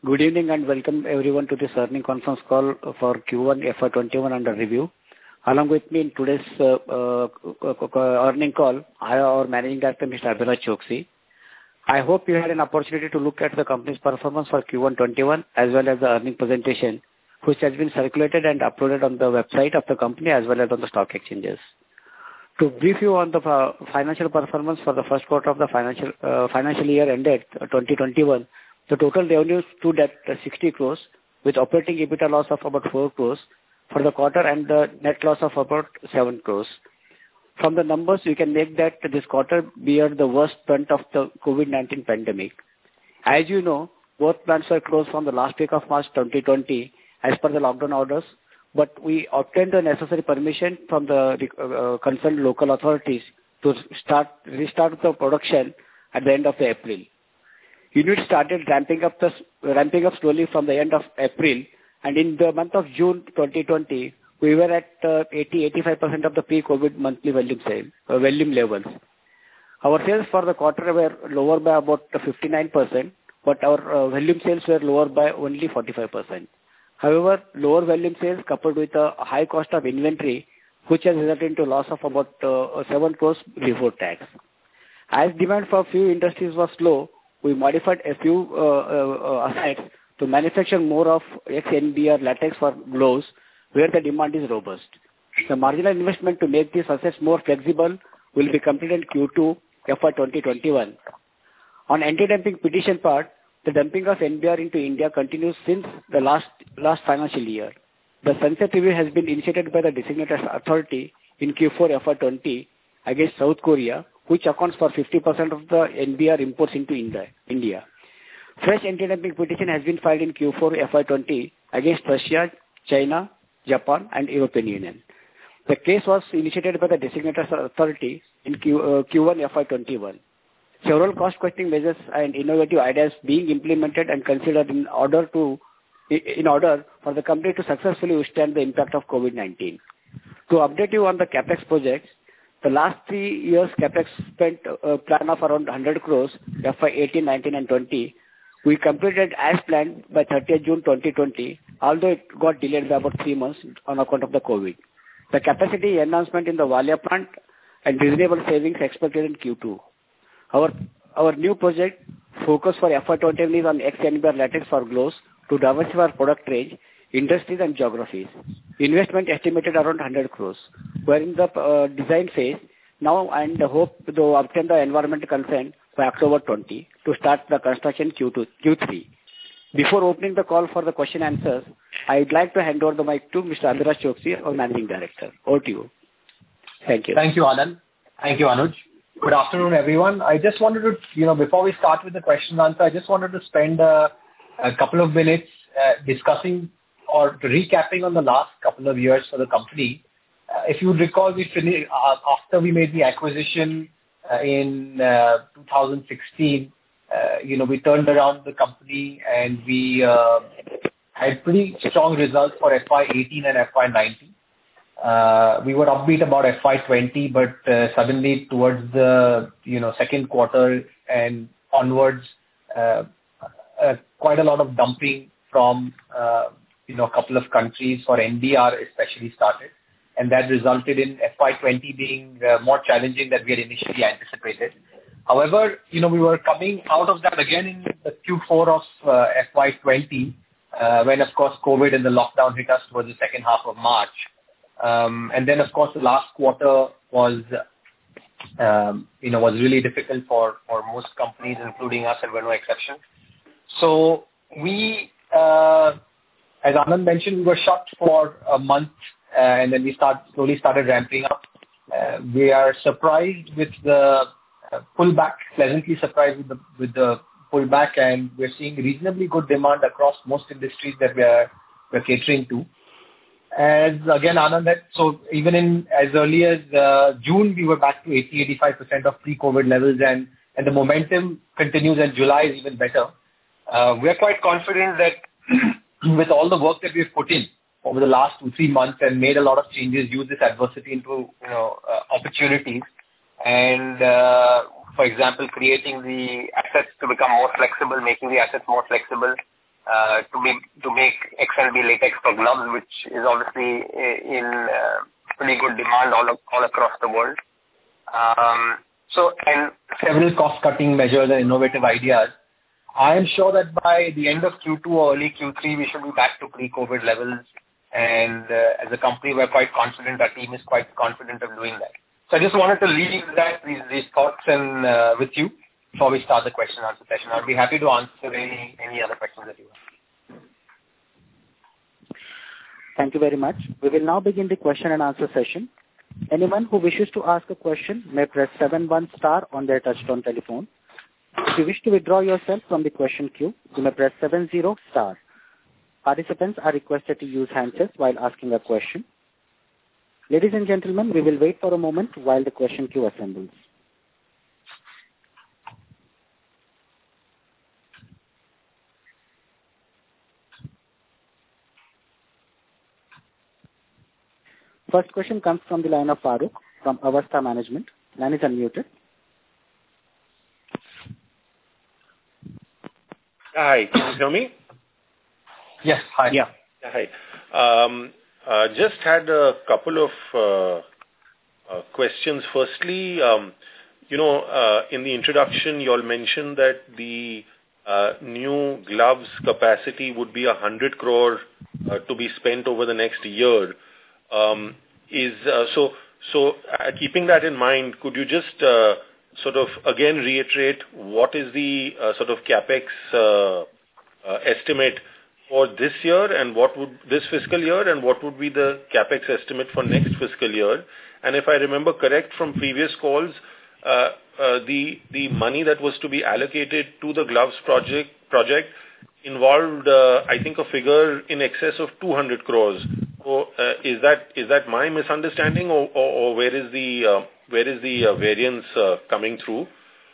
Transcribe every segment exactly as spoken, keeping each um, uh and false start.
Good evening and welcome everyone to this earnings conference call for Q one F Y twenty-one under review. Along with me in today's uh, uh, earnings call, I am our Managing Director, Mister Abhiraj Choksey. I hope you had an opportunity to look at the company's performance for Q one twenty-one as well as the earnings presentation, which has been circulated and uploaded on the website of the company as well as on the stock exchanges. To brief you on the uh, financial performance for the first quarter of the financial uh, financial year ended uh, twenty twenty-one, the total revenue stood at uh, sixty crores with operating EBITDA loss of about four crores for the quarter and the net loss of about seven crores. From the numbers, you can make that this quarter bear the worst brunt of the COVID nineteen pandemic. As you know, both plants were closed from the last week of March twenty twenty as per the lockdown orders, but we obtained the necessary permission from the uh, concerned local authorities to start restart the production at the end of the April. Units started ramping up the ramping up slowly from the end of April, and in the month of June twenty twenty, we were at uh, eighty to eighty-five percent of the pre-COVID monthly volume sale uh, volume levels. Our sales for the quarter were lower by about fifty-nine percent, but our uh, volume sales were lower by only forty-five percent. However, lower volume sales coupled with a high cost of inventory, which has resulted into loss of about uh, seven crores before tax. As demand for few industries was slow, we modified a few uh, uh, assets to manufacture more of X N B R latex for gloves where the demand is robust. The marginal investment to make these assets more flexible will be completed in Q two F Y twenty twenty-one. On anti-dumping petition part, the dumping of N B R into India continues since the last last financial year. The sunset review has been initiated by the designated authority in Q four F Y twenty against South Korea, which accounts for fifty percent of the N B R imports into India. Fresh anti-dumping petition has been filed in Q four F Y twenty against Russia, China, Japan and European Union. The case was initiated by the designated authority in Q, uh, Q one F Y twenty-one. Several cost-cutting measures and innovative ideas being implemented and considered in order to in order for the company to successfully withstand the impact of COVID nineteen. To update you on the CapEx projects, the last three years CapEx spent a plan of around one hundred crores, F Y eighteen, nineteen and twenty. We completed as planned by thirtieth June twenty twenty, although it got delayed by about three months on account of the COVID. The capacity enhancement in the Valia plant and reasonable savings expected in Q two. Our our new project focus for F Y twenty-one is on X N B R latex for gloves to diversify our product range, industries and geographies. Investment estimated around one hundred crores. We are in the uh, design phase now and hope to obtain the environmental consent by October twentieth to start the construction Q two, Q three. Before opening the call for the question answers, I would like to hand over the mic to Mister Abhiraj Choksey, our Managing Director. Over to you. Thank you. Thank you, Anand. Thank you, Anuj. Good afternoon, everyone. I just wanted to, you know, before we start with the question and answer, I just wanted to spend uh, a couple of minutes uh, discussing or recapping on the last couple of years for the company. Uh, if you would recall, we finished uh, after we made the acquisition uh, in uh, two thousand sixteen. Uh, you know, we turned around the company and we uh, had pretty strong results for F Y eighteen and F Y nineteen. Uh, we were upbeat about F Y twenty, but uh, suddenly towards the you know second quarter and onwards, uh, uh, quite a lot of dumping from uh, you know a couple of countries for N B R especially started, and that resulted in F Y twenty being uh, more challenging than we had initially anticipated. However, you know we were coming out of that again in the Q four of uh, F Y twenty, uh, when of course COVID and the lockdown hit us towards the second half of March. Um, and then, of course, the last quarter was, um, you know, was really difficult for, for most companies, including us, and we're no exception. So we, uh, as Anand mentioned, we were shut for a month, uh, and then we start slowly started ramping up. Uh, we are surprised with the uh, pullback, pleasantly surprised with the with the pullback, and we're seeing reasonably good demand across most industries that we are we're catering to. As again, Anand said, so even in as early as uh, June, we were back to eighty to eighty-five percent of pre-COVID levels, and, and the momentum continues, and July is even better. Uh, we are quite confident that with all the work that we've put in over the last two, three months and made a lot of changes, use this adversity into you know uh, opportunities, and uh, for example, creating the assets to become more flexible, making the assets more flexible, uh, to be to make X L V latex for gloves, which is obviously in uh, pretty good demand all all across the world. Um, so, and several cost-cutting measures and innovative ideas. I am sure that by the end of Q two or early Q three, we should be back to pre-COVID levels. And uh, as a company, we're quite confident. Our team is quite confident of doing that. So I just wanted to leave that these, these thoughts and uh, with you before we start the question and answer session. I'll be happy to answer any any other questions that you have. Thank you very much. We will now begin the question and answer session. Anyone who wishes to ask a question may press seven one star on their touchtone telephone. If you wish to withdraw yourself from the question queue, you may press seven zero star. Participants are requested to use handsets while asking a question. Ladies and gentlemen, we will wait for a moment while the question queue assembles. First question comes from the line of Farooq from Avastha Management. Line is unmuted. Hi, can you hear me? Yes, hi. Yeah. Hi. Um, uh, just had a couple of uh, uh, questions. Firstly, um, you know, uh, in the introduction, you all mentioned that the uh, new gloves capacity would be one hundred crore uh, to be spent over the next year. Um, is uh, so, so uh, keeping that in mind, could you just uh, sort of again reiterate what is the uh, sort of capex uh, uh, estimate for this year and what would this fiscal year and what would be the capex estimate for next fiscal year? And if I remember correct from previous calls, uh, uh, the the money that was to be allocated to the gloves project project involved, uh, I think, a figure in excess of two hundred crores. So, uh, is that is that my misunderstanding, or, or, or where is the uh, where is the uh, variance uh, coming through?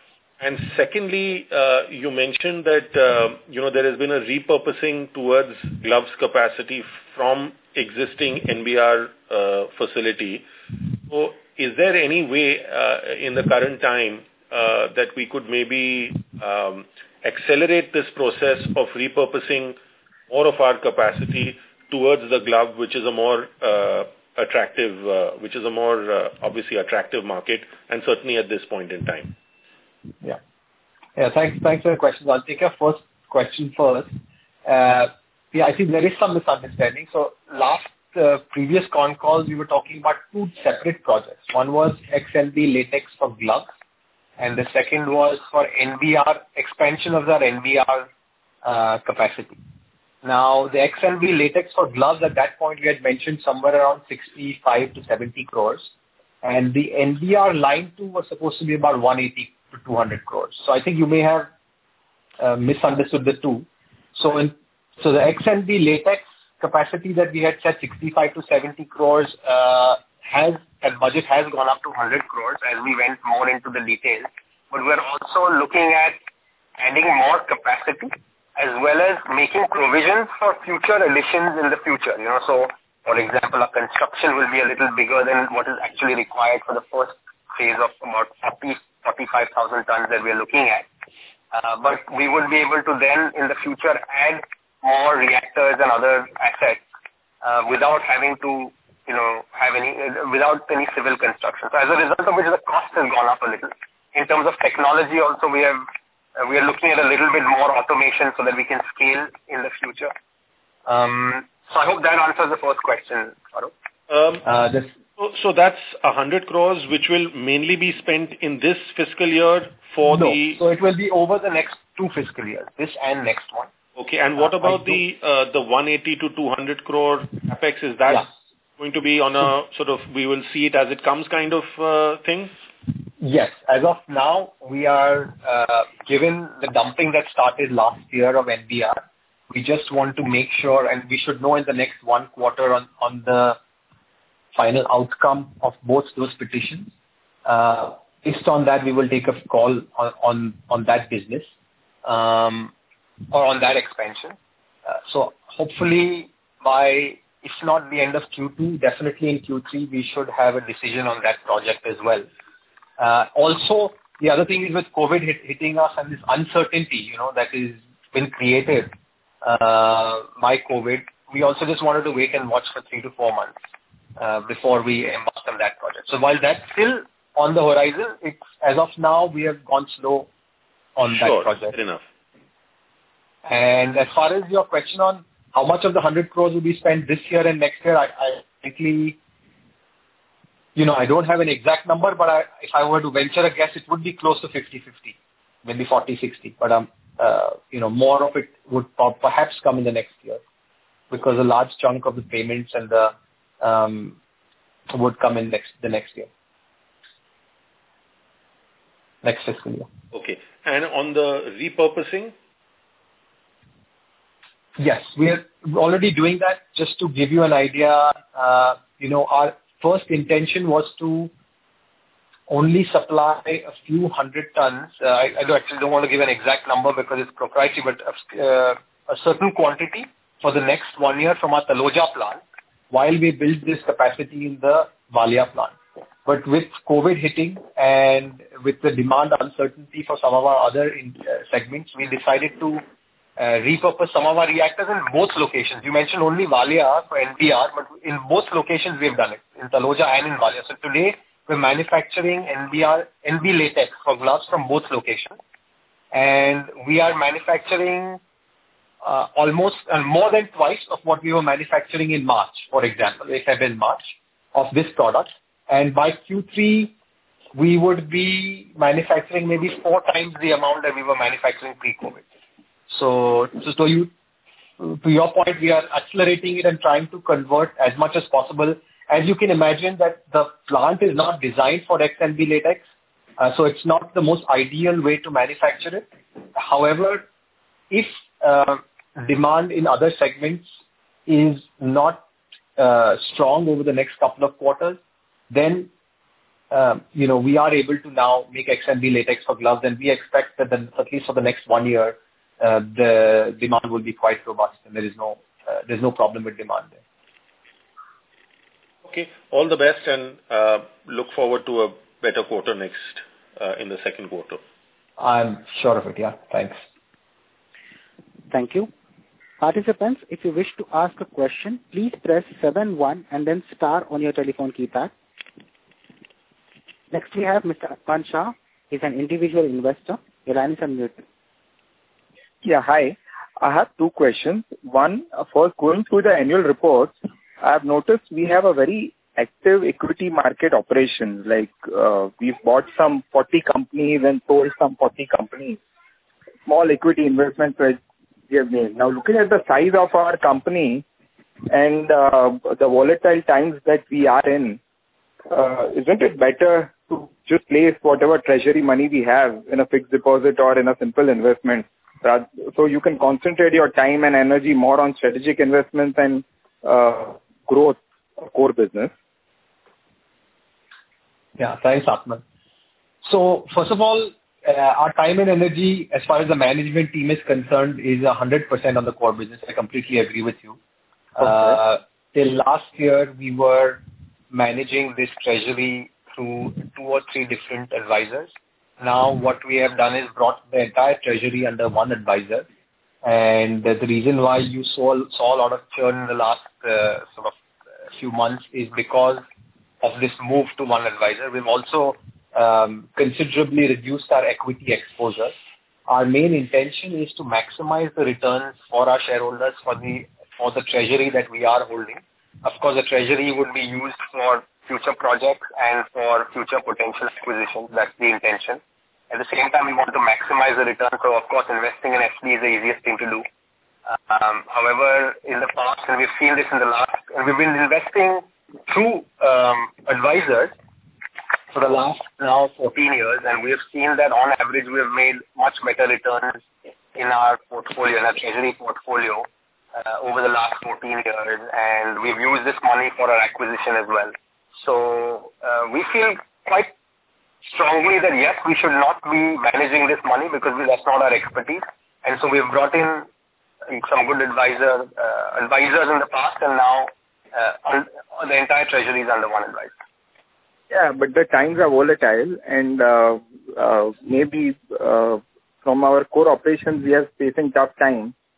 And secondly, uh, you mentioned that uh, you know there has been a repurposing towards gloves capacity from existing N B R uh, facility. So, is there any way uh, in the current time uh, that we could maybe um, accelerate this process of repurposing more of our capacity towards the glove, which is a more uh, attractive, uh, which is a more uh, obviously attractive market, and certainly at this point in time? Yeah. Yeah, thanks, thanks for the question. I'll take your first question first. Uh, yeah, I think there is some misunderstanding. So last uh, previous con calls, we were talking about two separate projects. One was X L V latex for gloves, and the second was for N B R, expansion of our N B R uh, capacity. Now, the X L V latex for gloves, at that point, we had mentioned somewhere around sixty-five to seventy crores. And the N B R line two was supposed to be about one eighty to two hundred crores. So I think you may have uh, misunderstood the two. So in, so the X L V latex capacity that we had said sixty-five to seventy crores uh, has, and budget has gone up to one hundred crores as we went more into the details. But we're also looking at adding more capacity as well as making provisions for future additions in the future. You know, so for example, our construction will be a little bigger than what is actually required for the first phase of about forty, forty-five thousand tons that we're looking at. Uh, but we would be able to then in the future add more reactors and other assets uh, without having to, you know, have any, uh, without any civil construction. So as a result of which the cost has gone up a little. In terms of technology also, we have Uh, we are looking at a little bit more automation so that we can scale in the future. Um, so I hope that answers the first question, Farooq. Um, uh, this, so, so that's one hundred crores, which will mainly be spent in this fiscal year for no, the... So it will be over the next two fiscal years, this and next one. Okay, and what uh, about the uh, the one eighty to two hundred crore capex? Is that yeah. going to be on a sort of, we will see it as it comes kind of uh, thing? Yes. As of now, we are, uh, given the dumping that started last year of N B R, we just want to make sure, and we should know in the next one quarter on, on the final outcome of both those petitions. Uh, based on that, we will take a call on, on, on that business um, or on that expansion. Uh, so hopefully by, if not the end of Q two, definitely in Q three, we should have a decision on that project as well. Uh, also, the other thing is with COVID hit, hitting us and this uncertainty, you know, that is been created, uh, by COVID, we also just wanted to wait and watch for three to four months uh, before we embarked on that project. So while that's still on the horizon, it's, as of now, we have gone slow on sure, that project. Fair enough. And as far as your question on how much of the one hundred crores will be spent this year and next year, I, I frankly, you know, I don't have an exact number, but I, if I were to venture a guess, it would be close to fifty-fifty, maybe forty sixty. But, um, uh, you know, more of it would perhaps come in the next year because a large chunk of the payments and the um, would come in next the next year, next fiscal year. Okay. And on the repurposing? Yes, we are already doing that. Just to give you an idea, uh, you know, our first intention was to only supply a few hundred tons. Uh, I, I don't, actually don't want to give an exact number because it's proprietary, but uh, a certain quantity for the next one year from our Taloja plant while we build this capacity in the Valia plant. But with COVID hitting and with the demand uncertainty for some of our other in, uh, segments, we decided to Uh, repurpose some of our reactors in both locations. You mentioned only Valia for N B R, but in both locations we've done it, in Taloja and in Valia. So today we're manufacturing N B R, N B latex for gloves from both locations. And we are manufacturing uh, almost uh, more than twice of what we were manufacturing in March, for example, if I've been March, of this product. And by Q three, we would be manufacturing maybe four times the amount that we were manufacturing pre-COVID. So, so, so you, to your point, we are accelerating it and trying to convert as much as possible. As you can imagine, that the plant is not designed for X N B latex, uh, so it's not the most ideal way to manufacture it. However, if uh, demand in other segments is not uh, strong over the next couple of quarters, then uh, you know we are able to now make X N B latex for gloves, and we expect that the, at least for the next one year. Uh, the demand will be quite robust, and there is no uh, there's no problem with demand there. Okay, all the best, and uh, look forward to a better quarter next uh, in the second quarter. I'm sure of it. Yeah, thanks. Thank you. Participants, if you wish to ask a question, please press seven one and then star on your telephone keypad. Next, we have Mister Arpan Shah. He's an individual investor. Your line is unmuted. Yeah, hi. I have two questions. One, first, going through the annual reports, I have noticed we have a very active equity market operation. Like uh, we've bought some forty companies and sold some forty companies. Small equity investments we have made. Now, looking at the size of our company and uh, the volatile times that we are in, uh, isn't it better to just place whatever treasury money we have in a fixed deposit or in a simple investment? So you can concentrate your time and energy more on strategic investments and uh, growth of core business. Yeah, thanks, Atman. So first of all, uh, our time and energy, as far as the management team is concerned, is one hundred percent on the core business. I completely agree with you. Okay. Uh, till last year, we were managing this treasury through two or three different advisors. Now, what we have done is brought the entire treasury under one advisor. And the reason why you saw, saw a lot of churn in the last uh, sort of few months is because of this move to one advisor. We've also um, considerably reduced our equity exposure. Our main intention is to maximize the returns for our shareholders for the for the treasury that we are holding. Of course, the treasury would be used for future projects and for future potential acquisitions. That's the intention. At the same time, we want to maximize the return. So, of course, investing in F D is the easiest thing to do. Um, however, in the past, and we've seen this in the last, and we've been investing through um, advisors for the last now fourteen years, and we have seen that on average, we have made much better returns in our portfolio, in our treasury portfolio uh, over the last fourteen years, and we've used this money for our acquisition as well. So uh, we feel quite strongly that yes, we should not be managing this money because we, that's not our expertise. And so we've brought in some good advisor, uh, advisors in the past, and now uh, the entire treasury is under one advisor. Yeah, but the times are volatile, and uh, uh, maybe uh, from our core operations we are facing tough times.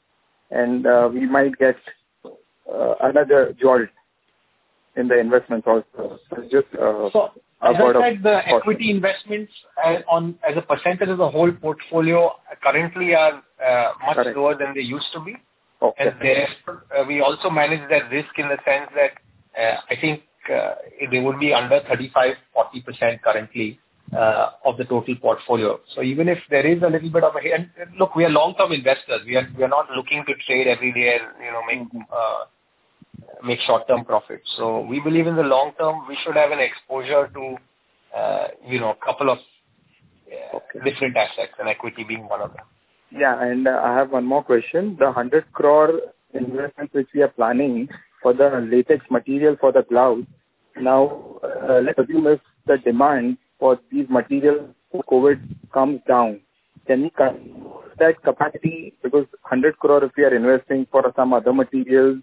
and uh, we might get uh, another jolt in the investments also. So just uh, so, as I said, the equity investments as, on as a percentage of the whole portfolio currently are uh, much Correct. lower than they used to be. Okay. And therefore, uh, we also manage that risk in the sense that uh, I think uh, they would be under thirty-five to forty percent currently uh, of the total portfolio. So even if there is a little bit of a, and look, we are long-term investors. We are we are not looking to trade every day and you know make uh, make short-term profits. So we believe in the long term we should have an exposure to uh, you know a couple of uh, okay. different assets, and equity being one of them. Yeah, and uh, I have one more question. The one hundred crore investment which we are planning for the latex material for the gloves, now uh, let's assume if the demand for these materials for COVID comes down, can we cut that capacity? Because one hundred crore if we are investing for some other materials.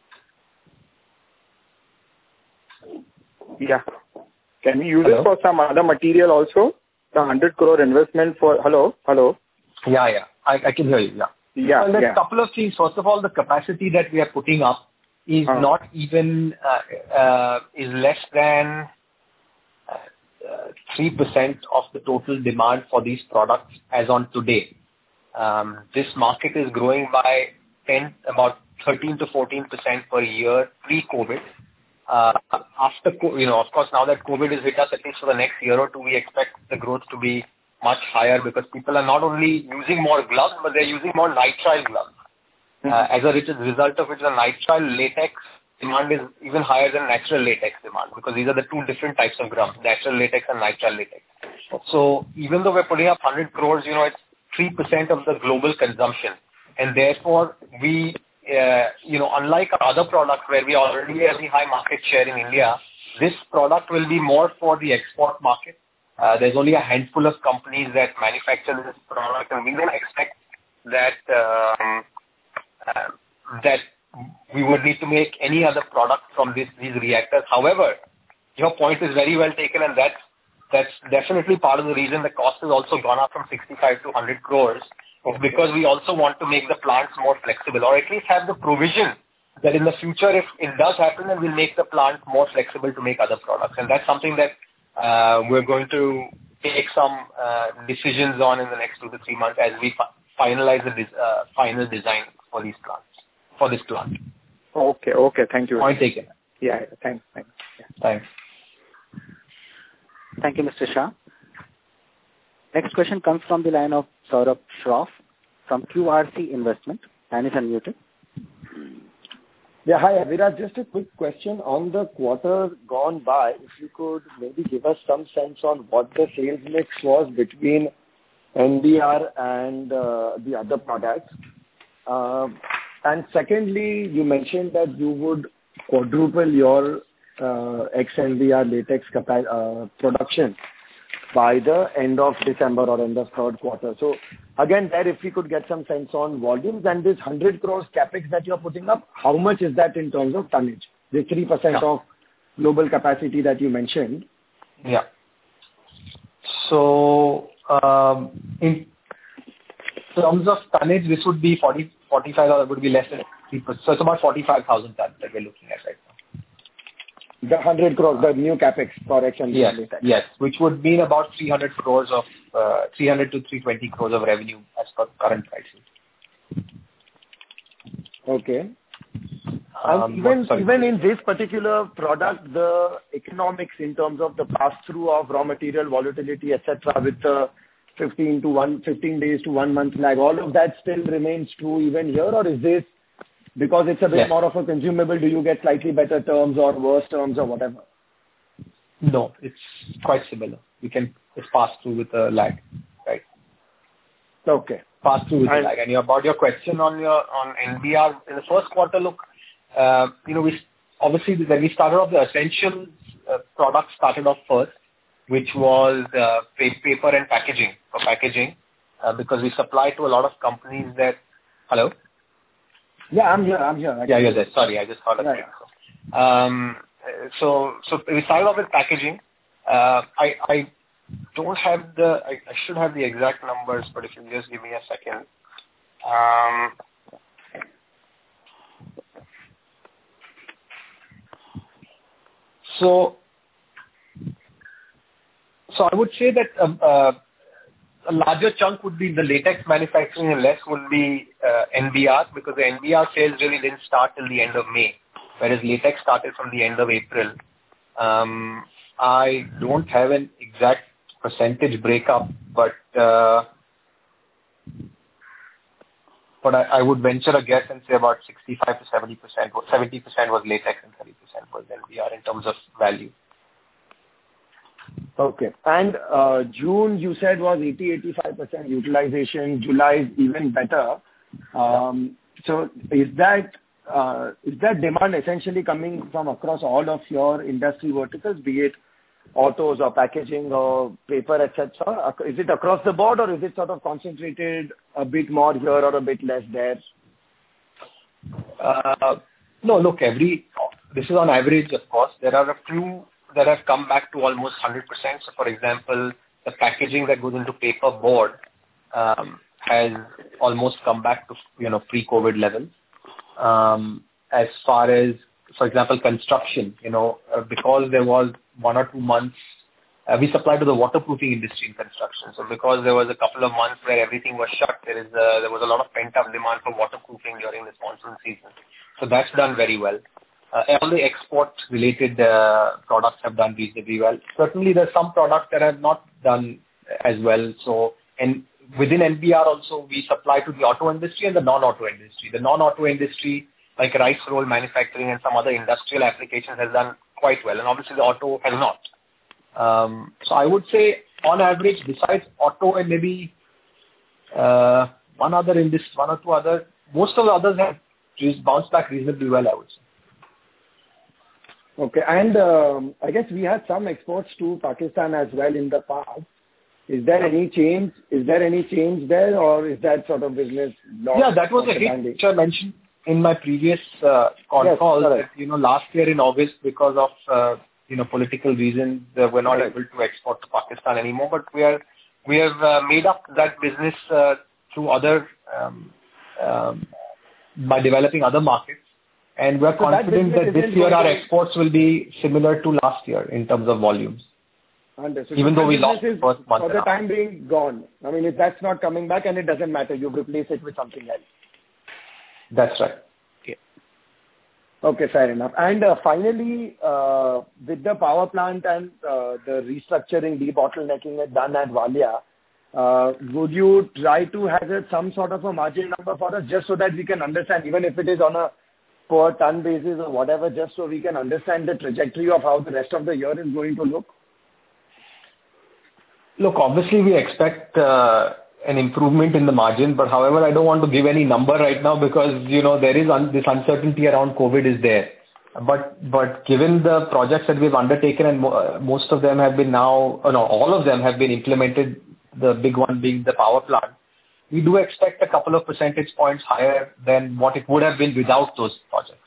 Yeah. Can we use hello? it for some other material also? The one hundred crore investment for, hello, hello? Yeah, yeah. I, I can hear you, yeah. Yeah, well, there's a yeah. couple of things. First of all, the capacity that we are putting up is uh-huh. not even, uh, uh, is less than uh, uh, three percent of the total demand for these products as on today. Um, this market is growing by ten, about thirteen to fourteen percent per year pre-COVID. Uh, after, you know, of course, now that COVID has hit us, at least for the next year or two, we expect the growth to be much higher because people are not only using more gloves, but they're using more nitrile gloves. Mm-hmm. Uh, as a result of which, the nitrile latex demand is even higher than natural latex demand because these are the two different types of gloves, natural latex and nitrile latex. So even though we're putting up one hundred crores, you know, it's three percent of the global consumption. And therefore, we, uh, you know, unlike our other products where we already have a high market share in India, this product will be more for the export market. Uh, there's only a handful of companies that manufacture this product, and we don't expect that um, uh, that we would need to make any other product from this, these reactors. However, your point is very well taken, and that's that's definitely part of the reason the cost has also gone up from sixty-five to one hundred crores, because we also want to make the plants more flexible, or at least have the provision that in the future, if it does happen, then we'll make the plant more flexible to make other products, and that's something that Uh, we're going to take some uh, decisions on in the next two to three months as we fi- finalize the des- uh, final design for these plants, for this plant. Okay, okay. Thank you. Point taken. Yeah, thanks. Thanks. Yeah. Thanks. Thank you, Mister Shah. Next question comes from the line of Saurabh Shroff from Q R C Investment. Line is unmuted. Yeah, hi, Abhiraj. Just a quick question on the quarter gone by. If you could maybe give us some sense on what the sales mix was between N B R and uh, the other products. Uh, and secondly, you mentioned that you would quadruple your uh, ex-N B R latex capa- uh, production by the end of December or end of third quarter. So again, there, if we could get some sense on volumes and this one hundred crores capex that you're putting up, how much is that in terms of tonnage? The three percent yeah. of global capacity that you mentioned. Yeah. So, um, in terms of tonnage, this would be forty, forty-five, or it would be less than three percent. So it's about forty-five thousand tons that we're looking at right now. The one hundred crores, the new capex for X-N B R yes, latex. Yes, which would mean about three hundred crores of, uh, three hundred to three hundred twenty crores of revenue as per current prices. Okay. Um, and even, sorry. even in this particular product, the economics in terms of the pass-through of raw material volatility, et cetera, with the fifteen to one, fifteen days to one month lag, all of that still remains true even here, or is this, because it's a bit yes. more of a consumable, do you get slightly better terms or worse terms or whatever? No, it's quite similar. We can just pass through with a lag, right? Okay. Pass through with and, a lag. And about your question on your on N B R, in the first quarter, look, uh, you know, we obviously when we started off, the essential uh, product started off first, which was uh, paper and packaging for packaging, uh, because we supply to a lot of companies that. Hello. Yeah, I'm here. I'm here. I yeah, you're there. Sorry, I just thought of yeah, it. Yeah. Um, so, so we started off with packaging. Uh, I, I don't have the. I, I should have the exact numbers, but if you just give me a second. Um, So, so I would say that um, uh, a larger chunk would be the latex manufacturing and less would be uh, N B R, because the N B R sales really didn't start till the end of May, whereas latex started from the end of April. Um, I don't have an exact percentage breakup, but uh, but I, I would venture a guess and say about sixty-five to seventy percent, seventy percent was latex and thirty percent was N B R in terms of value. Okay. And uh, June, you said, was eighty to eighty-five percent utilization. July is even better. Um, so is that uh, is that demand essentially coming from across all of your industry verticals, be it autos or packaging or paper, et cetera? Is it across the board, or is it sort of concentrated a bit more here or a bit less there? Uh, no, look, every this is on average, of course. There are a few that have come back to almost one hundred percent. So, for example, the packaging that goes into paper board um, has almost come back to, you know, pre-COVID levels. Um, as far as, for example, construction, you know, uh, because there was one or two months, uh, we supply to the waterproofing industry in construction. So, because there was a couple of months where everything was shut, there is a, there was a lot of pent-up demand for waterproofing during this monsoon season. So, that's done very well. Uh, all the export-related uh, products have done reasonably well. Certainly, there's some products that have not done as well. So, and within N B R also, we supply to the auto industry and the non-auto industry. The non-auto industry, like rice roll manufacturing and some other industrial applications, has done quite well. And obviously, the auto has not. Um, so, I would say, on average, besides auto and maybe uh, one other industry, one or two other, most of the others have just bounced back reasonably well, I would say. Okay. And um, I guess we had some exports to Pakistan as well in the past. Is there any change? Is there any change there, or is that sort of business lost? Yeah, that was a hit which I mentioned in my previous uh, call. Yes, call that, you know, last year in August, because of uh, you know political reasons, uh, we're not right. able to export to Pakistan anymore. But we are we have uh, made up that business uh, through other um, um, by developing other markets. And we're so confident that, that this year our exports will be similar to last year in terms of volumes. Understood. Even so though we lost the first month. For the time being, gone. I mean, if that's not coming back, and it doesn't matter, you replace it with something else. That's right. Okay. Okay, fair enough. And uh, finally, uh, with the power plant and uh, the restructuring, debottlenecking done at Valia, uh, would you try to hazard some sort of a margin number for us, just so that we can understand, even if it is on a per ton basis or whatever, just so we can understand the trajectory of how the rest of the year is going to look? Look, obviously we expect uh, an improvement in the margin, but however, I don't want to give any number right now because, you know, there is un- this uncertainty around COVID is there. But but given the projects that we've undertaken, and mo- most of them have been now, uh, no, all of them have been implemented, the big one being the power plant, we do expect a couple of percentage points higher than what it would have been without those projects.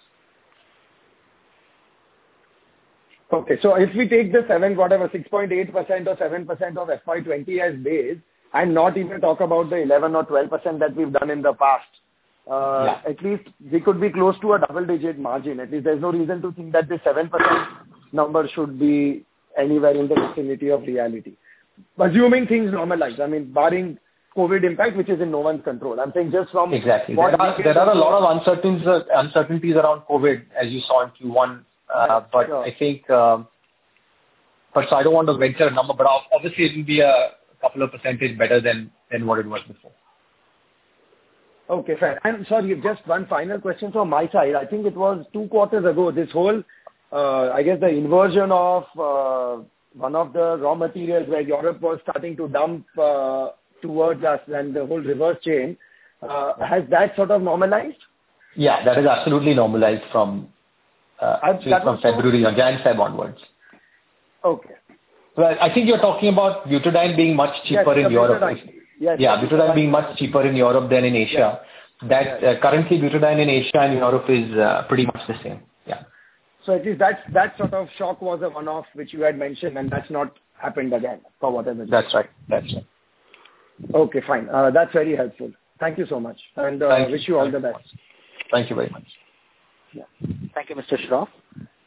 Okay, so if we take the seven, whatever, six point eight percent or seven percent of F Y twenty as base, and not even talk about the eleven or twelve percent that we've done in the past, uh, yeah. at least we could be close to a double-digit margin. At least there's no reason to think that the seven percent number should be anywhere in the vicinity of reality. Assuming things normalize, I mean, barring COVID impact, which is in no one's control. I'm saying just from... Exactly. There are, there are a lot of uncertainties, uh, uncertainties around COVID, as you saw in Q one. Uh, but sure. I think, um, but so I don't want to venture a number, but obviously it will be a couple of percentage better than, than what it was before. Okay, fair. And sorry, just one final question from my side. I think it was two quarters ago, this whole, uh, I guess the inversion of uh, one of the raw materials where Europe was starting to dump uh, towards us and the whole reverse chain, uh, has that sort of normalized? Yeah, that is absolutely normalized from Uh, from February or Jan Feb onwards. Okay. Well, I think you're talking about butadiene being much cheaper yes, in Europe. Yes, yeah, butadiene being much cheaper in Europe than in Asia. Yes. That yes. Uh, currently butadiene in Asia and Europe is uh, pretty much the same. Yeah. So at least that that sort of shock was a one-off which you had mentioned, and that's not happened again for whatever reason. That's right. That's right. Okay, fine. Uh, that's very helpful. Thank you so much, and uh, wish you all the best. Thank you very much. Yeah. Thank you, Mister Shroff.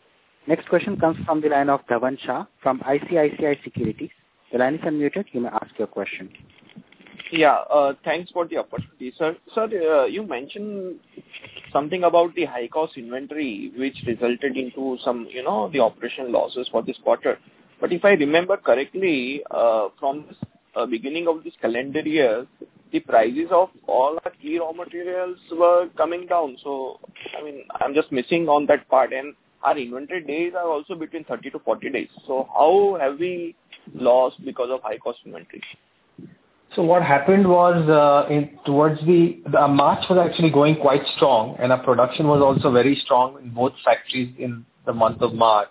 Next question comes from the line of Dhavan Shah from I C I C I Securities. The line is unmuted. You may ask your question. Yeah, uh, thanks for the opportunity, sir. Sir, uh, you mentioned something about the high cost inventory, which resulted into some, you know, the operational losses for this quarter. But if I remember correctly, uh, from the uh, beginning of this calendar year, the prices of all our key raw materials were coming down. So, I mean, I'm just missing on that part. And our inventory days are also between thirty to forty days. So how have we lost because of high cost inventory? So what happened was uh, in towards the, the March was actually going quite strong, and our production was also very strong in both factories in the month of March.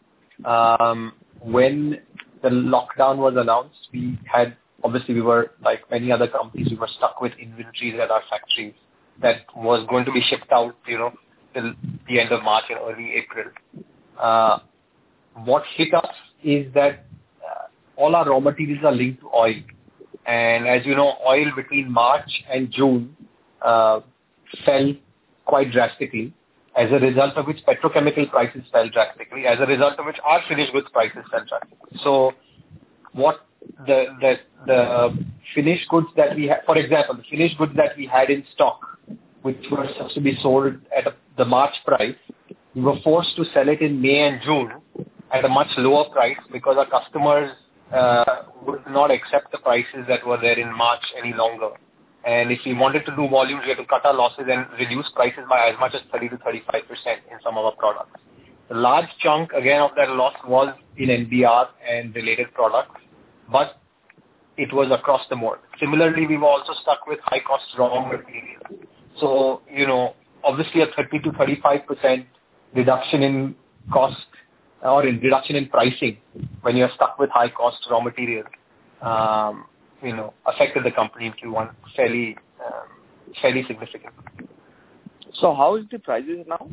Um, when the lockdown was announced, we had obviously we were like many other companies, we were stuck with inventories at our factories that was going to be shipped out, you know, till the end of March and early April. Uh, what hit us is that uh, all our raw materials are linked to oil. And as you know, oil between March and June uh, fell quite drastically, as a result of which petrochemical prices fell drastically, as a result of which our finished goods prices fell drastically. So what the the the finished goods that we had, for example, the finished goods that we had in stock, which were supposed to be sold at a, the March price, we were forced to sell it in May and June at a much lower price because our customers Uh, would not accept the prices that were there in March any longer. And if we wanted to do volumes, we had to cut our losses and reduce prices by as much as thirty to thirty-five percent in some of our products. The large chunk, again, of that loss was in N B R and related products, but it was across the board. Similarly, we were also stuck with high-cost raw materials. So, you know, obviously a thirty to thirty-five percent reduction in cost or in reduction in pricing when you're stuck with high cost raw materials, um, you know, affected the company in Q one fairly, um, fairly significantly. So how is the prices now?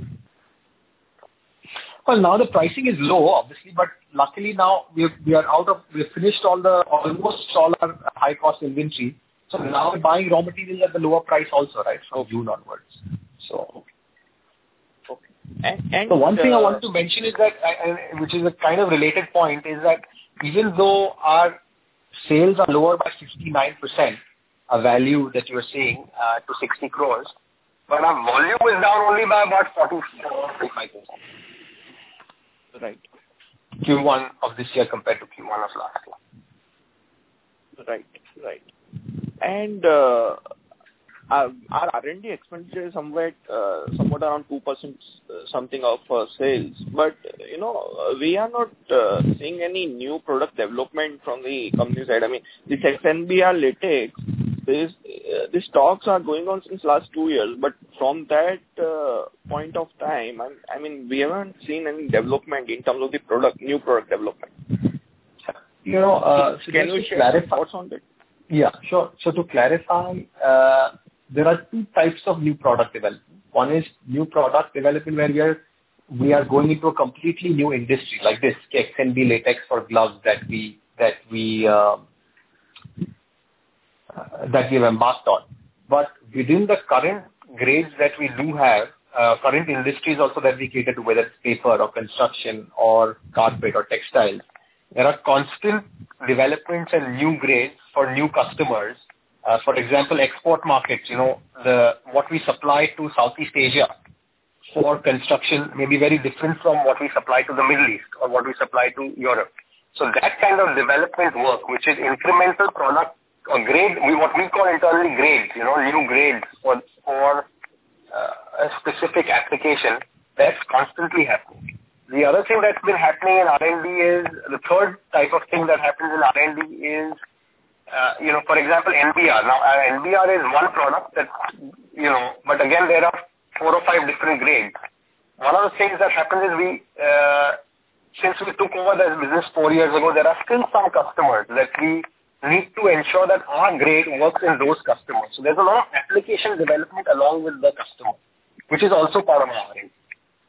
Well, now the pricing is low, obviously, but luckily now we we are out of, we have finished all the, almost all our high cost inventory. So now we're buying raw materials at the lower price also, right, from June onwards. So, And, and so one thing uh, I want to mention is that, uh, which is a kind of related point, is that even though our sales are lower by fifty-nine percent, a value that you are seeing uh, to sixty crores, but our volume is down only by about forty-four to forty-five percent. Right. Q one of this year compared to Q one of last year. Right, right. And uh, our, our R and D expenditure is somewhat, uh, somewhat around two percent something of uh, sales. But, you know, we are not uh, seeing any new product development from the company side. I mean, this X N B R latex, this, uh, these talks are going on since last two years. But from that uh, point of time, I, I mean, we haven't seen any development in terms of the product, new product development. You know, uh, so can you share your thoughts on that? Yeah, sure. So to clarify, uh, there are two types of new product development. One is new product development where we are we are going into a completely new industry, like this X N B latex for gloves that we that we uh, uh, that we have embarked on. But within the current grades that we do have, uh, current industries also that we cater to, whether it's paper or construction or carpet or textiles, there are constant developments and new grades for new customers. Uh, for example, export markets, you know, the what we supply to Southeast Asia for construction may be very different from what we supply to the Middle East or what we supply to Europe. So that kind of development work, which is incremental product or grade, we, what we call internally grades, you know, new grades for, for uh, a specific application, that's constantly happening. The other thing that's been happening in R and D is, the third type of thing that happens in R and D is, Uh, you know, for example, N B R. Now, uh, N B R is one product that, you know, but again, there are four or five different grades. One of the things that happens is we, uh, since we took over this business four years ago, there are still some customers that we need to ensure that our grade works in those customers. So there's a lot of application development along with the customer, which is also part of our R and D.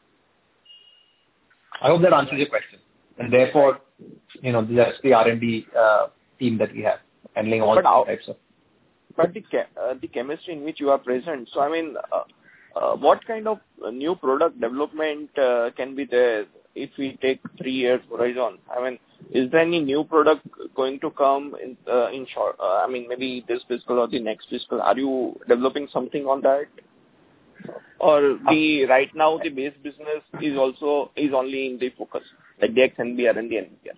I hope that answers your question. And therefore, you know, that's the R and D uh, team that we have, handling all but types of. But the uh, the chemistry in which you are present, so I mean, uh, uh, what kind of new product development uh, can be there if we take three years horizon, I mean, is there any new product going to come in, uh, in short, uh, I mean, maybe this fiscal or the next fiscal? Are you developing something on that? Or the right now the base business is also is only in the focus, like the X N B R and the N B R?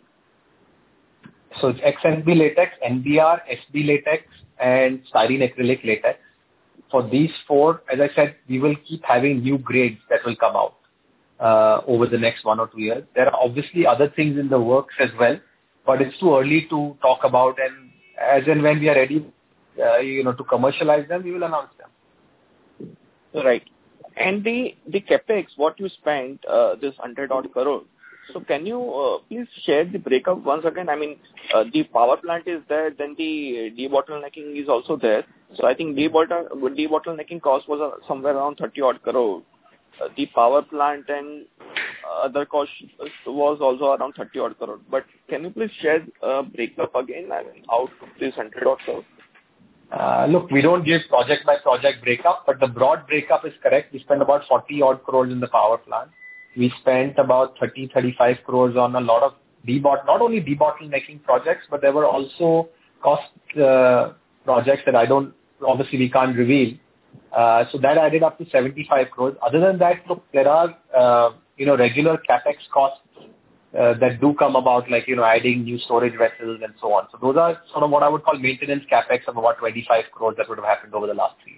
So it's X N B latex, N B R, S B latex, and styrene acrylic latex. For these four, as I said, we will keep having new grades that will come out uh, over the next one or two years. There are obviously other things in the works as well, but it's too early to talk about. And as and when we are ready, uh, you know, to commercialize them, we will announce them. Right. And the the capex, what you spent, uh, this one hundred odd crore. So can you uh, please share the breakup once again? I mean, uh, the power plant is there, then the debottlenecking is also there. So I think debottle debottlenecking cost was uh, somewhere around thirty odd crore. Uh, the power plant and uh, other cost was also around thirty odd crore. But can you please share uh, breakup again? I mean, out of this one hundred odd crore? Uh, look, we don't give project by project breakup, but the broad breakup is correct. We spent about forty odd crores in the power plant. We spent about thirty, thirty-five crores on a lot of debot, not only debottlenecking projects, but there were also cost uh, projects that I don't, obviously we can't reveal. Uh, so that added up to seventy-five crores. Other than that, look, there are, uh, you know, regular capex costs uh, that do come about, like, you know, adding new storage vessels and so on. So those are sort of what I would call maintenance capex of about twenty-five crores that would have happened over the last three years.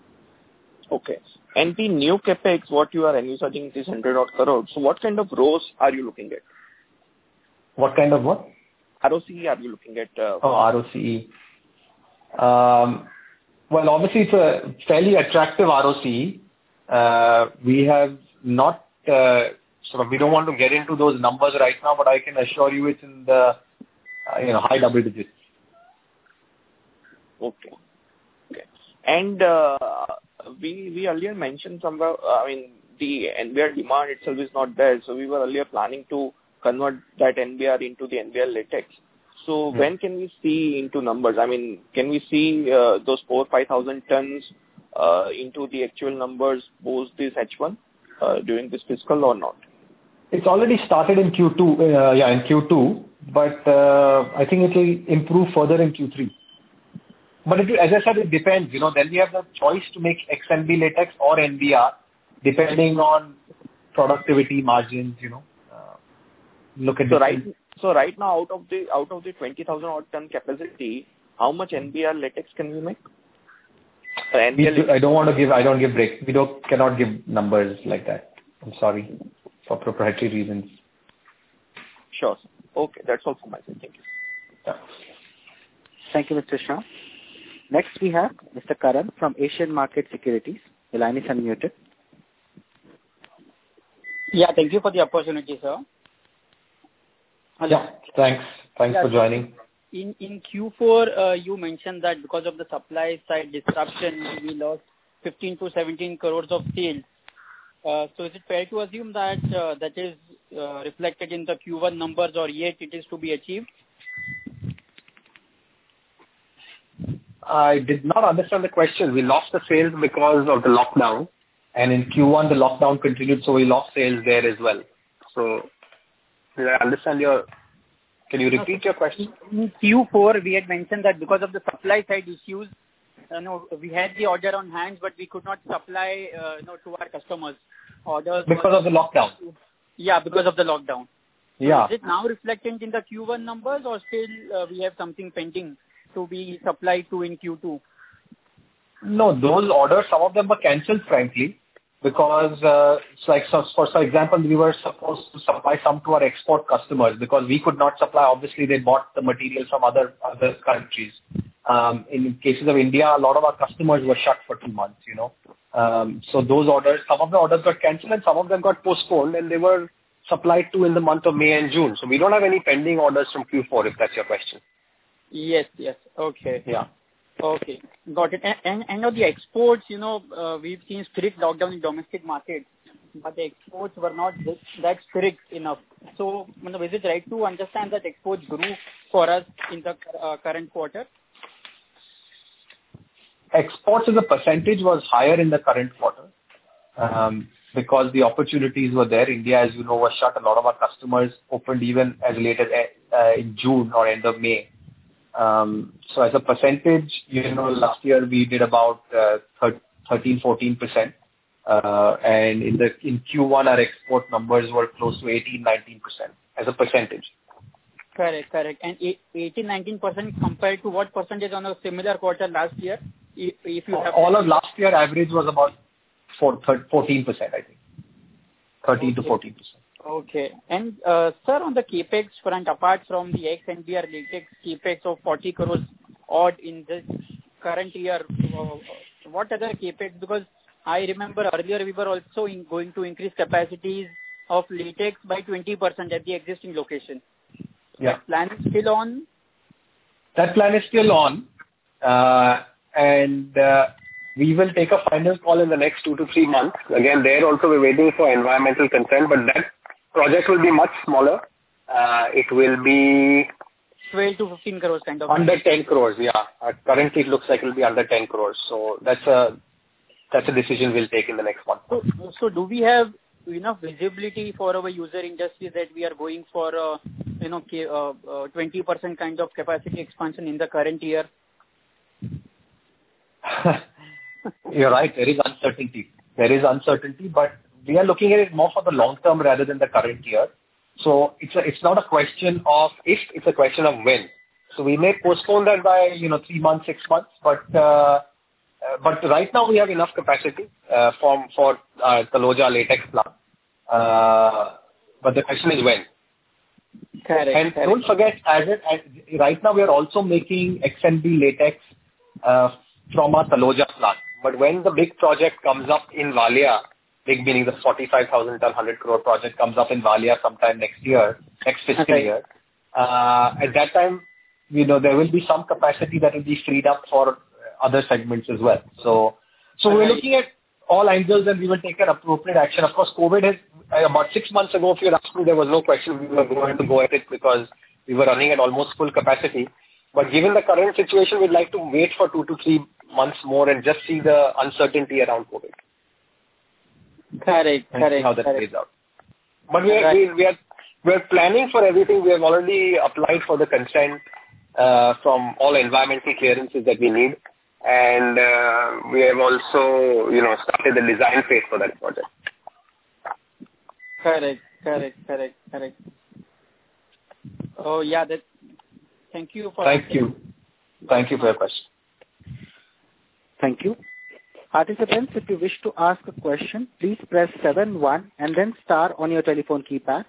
Okay. And the new capex, what you are envisaging is one hundred odd crore. So what kind of R O C are you looking at? What kind of what? R O C E are you looking at? Uh, oh, R O C E. Um, well, obviously it's a fairly attractive R O C E. Uh, we have not, uh, sort of, we don't want to get into those numbers right now, but I can assure you it's in the, uh, you know, high double digits. Okay. Okay. And, uh, We we earlier mentioned somewhere, uh, I mean, the N B R demand itself is not there. So we were earlier planning to convert that N B R into the N B R latex. So hmm. when can we see into numbers? I mean, can we see uh, those four, five thousand tons uh, into the actual numbers post this H one uh, during this fiscal or not? It's already started in Q two. Uh, yeah, in Q two, but uh, I think it will improve further in Q three. But it, as I said, it depends. You know, then we have the choice to make X N B latex or N B R, depending on productivity margins. You know, uh, look at so right. So right now, out of the out of the twenty thousand odd ton capacity, how much N B R latex can we make? Uh, we do, I don't want to give. I don't give break. We don't cannot give numbers like that. I'm sorry, for proprietary reasons. Sure. Okay, that's all from my side. Thank you. Yeah. Thank you, Mister Shah. Next, we have Mister Karan from Asian Market Securities. The line is unmuted. Yeah, thank you for the opportunity, sir. Hello. Yeah, thanks. Thanks yeah, for joining. In in Q four, uh, you mentioned that because of the supply side disruption, we lost fifteen to seventeen crores of sales. Uh, so is it fair to assume that uh, that is uh, reflected in the Q one numbers, or yet it is to be achieved? I did not understand the question. We lost the sales because of the lockdown, and in Q one the lockdown continued, so we lost sales there as well. So, did I understand your? Can you repeat your question? In Q four, we had mentioned that because of the supply side issues, you know, we had the order on hand, but we could not supply, uh, you know, to our customers. Orders because of the lockdown. Yeah, because of the lockdown. Yeah. So is it now reflected in the Q one numbers, or still uh, we have something pending to be supplied to in Q two? No, those orders, some of them were cancelled, frankly, because, uh, so like, so, for for example, we were supposed to supply some to our export customers because we could not supply. Obviously, they bought the material from other other countries. Um, in cases of India, a lot of our customers were shut for two months, you know. Um, so those orders, some of the orders got cancelled and some of them got postponed, and they were supplied to in the month of May and June. So we don't have any pending orders from Q four, if that's your question. Yes, yes. Okay. Yeah. Okay. Got it. And, and, and on the exports, you know, uh, we've seen strict lockdown in domestic markets, but the exports were not this, that strict enough. So, you know, is it right to understand that exports grew for us in the uh, current quarter? Exports as a percentage was higher in the current quarter. Um, because the opportunities were there. India, as you know, was shut. A lot of our customers opened even as late as uh, in June or end of May. Um, so as a percentage, you know, last year we did about uh, thirteen, fourteen percent. Uh, and in the in Q one, our export numbers were close to eighteen, nineteen percent as a percentage. Correct, correct. And eighteen, nineteen percent compared to what percentage on a similar quarter last year? If, if you have All of last year average was about fourteen percent, I think. thirteen okay. to fourteen percent. Okay. And, uh, sir, on the capex front, apart from the ex-N B R latex capex of forty crores odd in this current year, uh, what other capex? Because I remember earlier we were also in going to increase capacities of latex by twenty percent at the existing location. Yeah. That plan is still on? That plan is still on. Uh, and uh, we will take a final call in the next two to three months. Again, there also we're waiting for environmental consent, but that project will be much smaller. Uh, it will be twelve to fifteen crores kind of. Under ten crores, yeah. Uh, currently it looks like it will be under ten crores. So that's a that's a decision we'll take in the next month. So, so do we have enough visibility for our user industry that we are going for, uh, you know, uh, uh, twenty percent kind of capacity expansion in the current year? You're right. There is uncertainty. There is uncertainty, but we are looking at it more for the long term rather than the current year. So it's a, it's not a question of if, it's a question of when. So we may postpone that by, you know, three months, six months, but uh, uh, but right now we have enough capacity uh, from for uh, Taloja latex plant. Uh, but the question is when. Correct. And correct. don't forget, as it, as, right now we are also making X N B latex uh, from our Taloja plant. But when the big project comes up in Valia, big meaning the forty-five thousand ton, one hundred crore project comes up in Valia sometime next year, next fiscal okay. year, uh, at that time, you know, there will be some capacity that will be freed up for other segments as well. So, so we're looking at all angles and we will take an appropriate action. Of course, COVID has, about six months ago, if you asked me, there was no question we were going to go at it because we were running at almost full capacity. But given the current situation, we'd like to wait for two to three months more and just see the uncertainty around COVID. Correct, and correct. see how that correct. plays out. But we are, Right. we, we are we are planning for everything. We have already applied for the consent uh, from all environmental clearances that we need. And uh, we have also, you know, started the design phase for that project. Correct, correct, correct, correct. Oh, yeah, that. Thank you for... Thank you. Thank you for your question. Thank you. Participants, if you wish to ask a question, please press seven one and then star on your telephone keypad.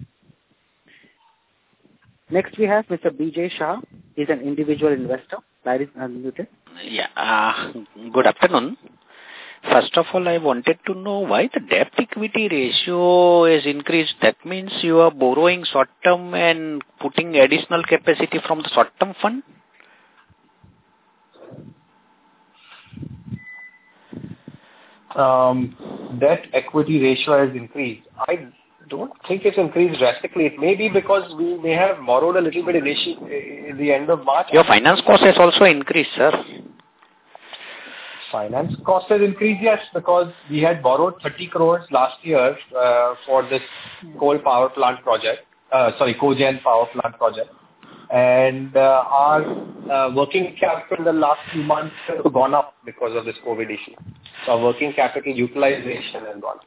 Next we have Mister B J Shah. He's an individual investor. That is unmuted. Yeah. Uh, good afternoon. First of all, I wanted to know why the debt equity ratio is increased. That means you are borrowing short term and putting additional capacity from the short term fund? Um, debt equity ratio has increased. I don't think it's increased drastically. It may be because we may have borrowed a little bit initially in the end of March. Your finance cost has also increased, sir. Finance cost has increased, yes, because we had borrowed thirty crores last year uh, for this coal power plant project, uh, sorry, cogen power plant project. And uh, our uh, working capital in the last few months has gone up because of this COVID issue. So our working capital utilization has gone up.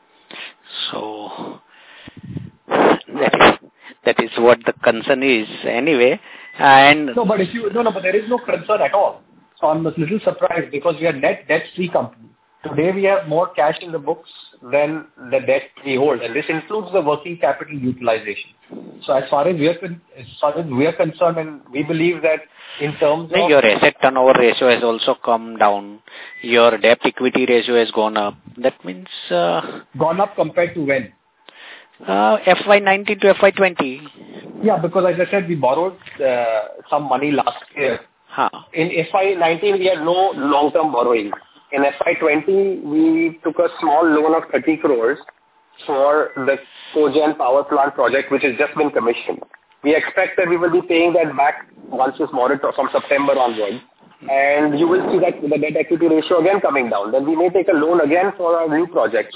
So that is, that is what the concern is anyway. And no, but if you no, no, but there is no concern at all. So I'm a little surprised because we are net debt-free company. Today we have more cash in the books than the debt we hold, and this includes the working capital utilization. So as far as we are con- as far as we are concerned, and we believe that in terms of your asset turnover ratio has also come down. Your debt equity ratio has gone up. That means uh, gone up compared to when? Uh, F Y nineteen to F Y twenty. Yeah, because as I said, we borrowed uh, some money last year. Huh. In F Y nineteen, we had no long-term borrowing. In F Y twenty, we took a small loan of thirty crores for the cogen power plant project, which has just been commissioned. We expect that we will be paying that back once this moratorium from September onwards. And you will see that the debt equity ratio again coming down. Then we may take a loan again for a new project. So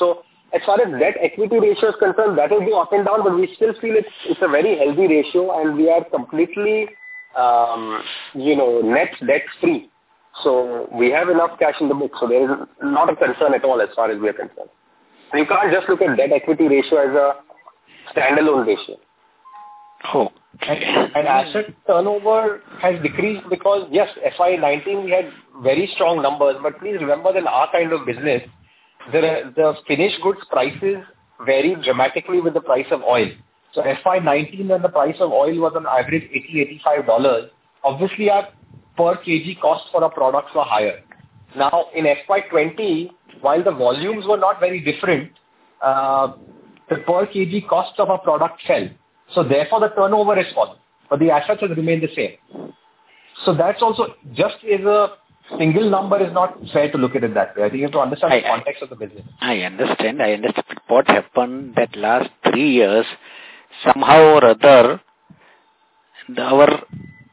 as far as debt equity ratio is concerned, that will go up and down, but we still feel it's, it's a very healthy ratio and we are completely, um, you know, net debt free. So we have enough cash in the book. So there is not a concern at all as far as we are concerned. So you can't just look at debt equity ratio as a standalone ratio. Oh. And, and asset turnover has decreased because, yes, F Y nineteen we had very strong numbers, but please remember that in our kind of business, the, the finished goods prices vary dramatically with the price of oil. So F Y nineteen, when the price of oil was on average eighty to eighty-five dollars, obviously our per kg costs for our products were higher. Now in F Y twenty, while the volumes were not very different, uh, the per kg costs of our product fell. So therefore the turnover has fallen, but the assets have remained the same. So that's also, just as a single number is not fair to look at it that way. I think you have to understand I, the context I, of the business. I understand. I understand. What happened that last three years, somehow or other, the, our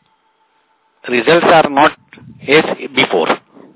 results are not as before.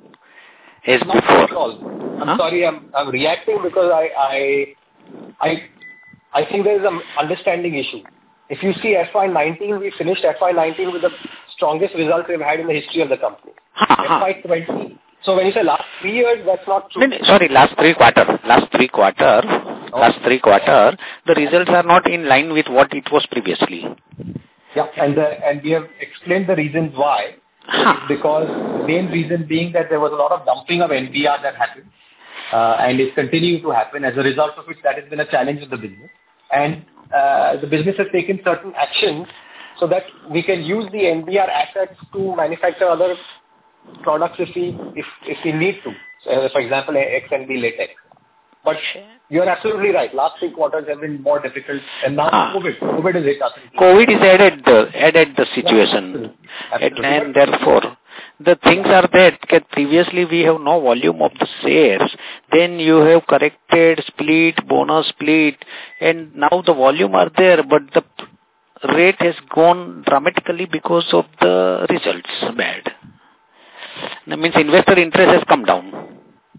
As not before. At all. I'm huh? sorry, I'm, I'm reacting because I, I, I, I think there is an understanding issue. If you see F Y nineteen, we finished F Y nineteen with the strongest results we've had in the history of the company. F Y twenty. So when you say last three years, that's not true. No, no, sorry, last three quarter. Last three quarter. Oh. Last three quarter, the results are not in line with what it was previously. Yeah, and the, and we have explained the reasons why. Huh. Because the main reason being that there was a lot of dumping of N B R that happened. Uh, and it's continuing to happen, as a result of which that has been a challenge of the business. And uh, the business has taken certain actions so that we can use the N B R assets to manufacture other products if we if, if we need to. So, for example, X N B latex. But you're absolutely right. Last three quarters have been more difficult, and now ah. COVID. COVID has hit us. COVID is added the added the situation, yeah, absolutely. And, and therefore the things are that previously we have no volume of the shares. Then you have corrected, split, bonus split, and now the volume are there, but the rate has gone dramatically because of the results bad. That means investor interest has come down.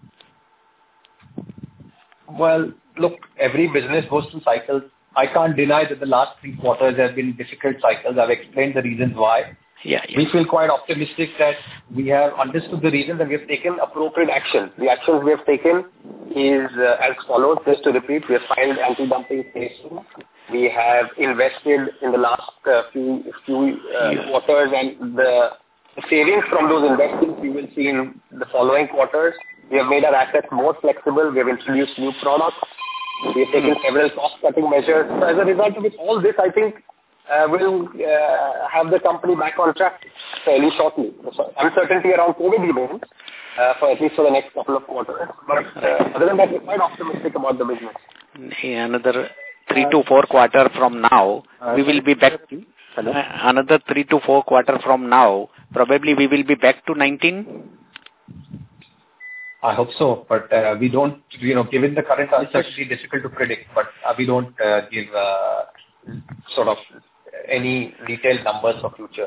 Well, look, every business goes through cycles. I can't deny that the last three quarters have been difficult cycles. I've explained the reasons why. Yeah, yeah. We feel quite optimistic that we have understood the reasons and we have taken appropriate actions. The actions we have taken is uh, as follows, just to repeat. We have filed anti-dumping cases. We have invested in the last uh, few, few uh, yeah. quarters, and the, the savings from those investments we will see in the following quarters. We have made our assets more flexible. We have introduced new products. We have taken several cost-cutting measures. So as a result of it, all this, I think, uh, will uh, have the company back on track fairly shortly. So uncertainty around COVID remains, uh, for at least for the next couple of quarters. But uh, other than that, we're quite optimistic about the business. Another three to four quarter from now, uh, we will be back. Hello? Another three to four quarter from now, probably we will be back to nineteen. I hope so, but uh, we don't, you know, given the current uncertainty, difficult to predict, but uh, we don't uh, give uh, sort of any detailed numbers for future.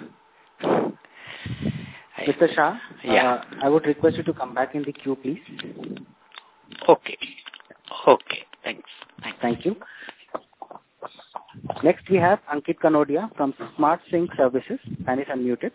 Mister Shah, yeah. uh, I would request you to come back in the queue, please. Okay. Okay, thanks. Thanks. Thank you. Next we have Ankit Kanodia from Smart Sync Services, and is unmuted.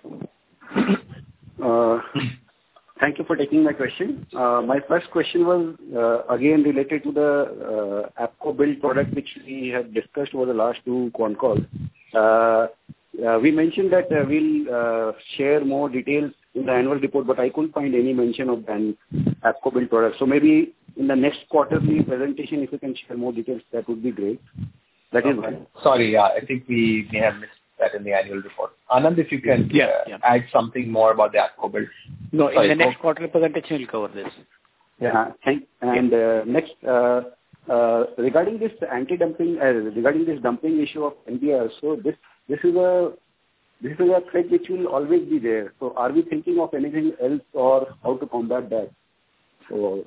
uh, Thank you for taking my question. Uh, my first question was uh, again related to the uh, ApcoBuild product which we have discussed over the last two con calls. Uh, uh, we mentioned that uh, we'll uh, share more details in the annual report, but I couldn't find any mention of an ApcoBuild product. So maybe in the next quarterly presentation, if you can share more details, that would be great. That okay. is one. Sorry, yeah, I think we may have missed that in the annual report. Anand, if you can yeah, uh, yeah. add something more about the ApcoBuild. No, Sorry, in the next quarterly presentation, we'll cover this. Yeah, thank, and uh, next, uh, uh, regarding this anti-dumping, uh, regarding this dumping issue of N B R, so this this is a this is a threat which will always be there. So, are we thinking of anything else or how to combat that? So,